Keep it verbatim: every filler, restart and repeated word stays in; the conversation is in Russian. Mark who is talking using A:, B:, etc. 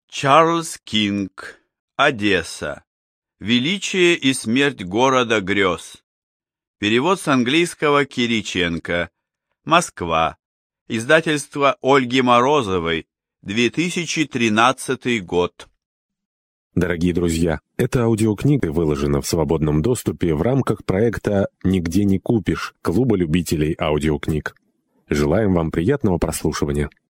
A: Чарльз Кинг. Одесса. Величие и смерть города грез. Перевод с английского Кириченко. Москва. Издательство Ольги Морозовой. две тысячи тринадцатый год.
B: Дорогие друзья, эта аудиокнига выложена в свободном доступе в рамках проекта «Нигде не купишь» Клуба любителей аудиокниг. Желаем вам приятного прослушивания.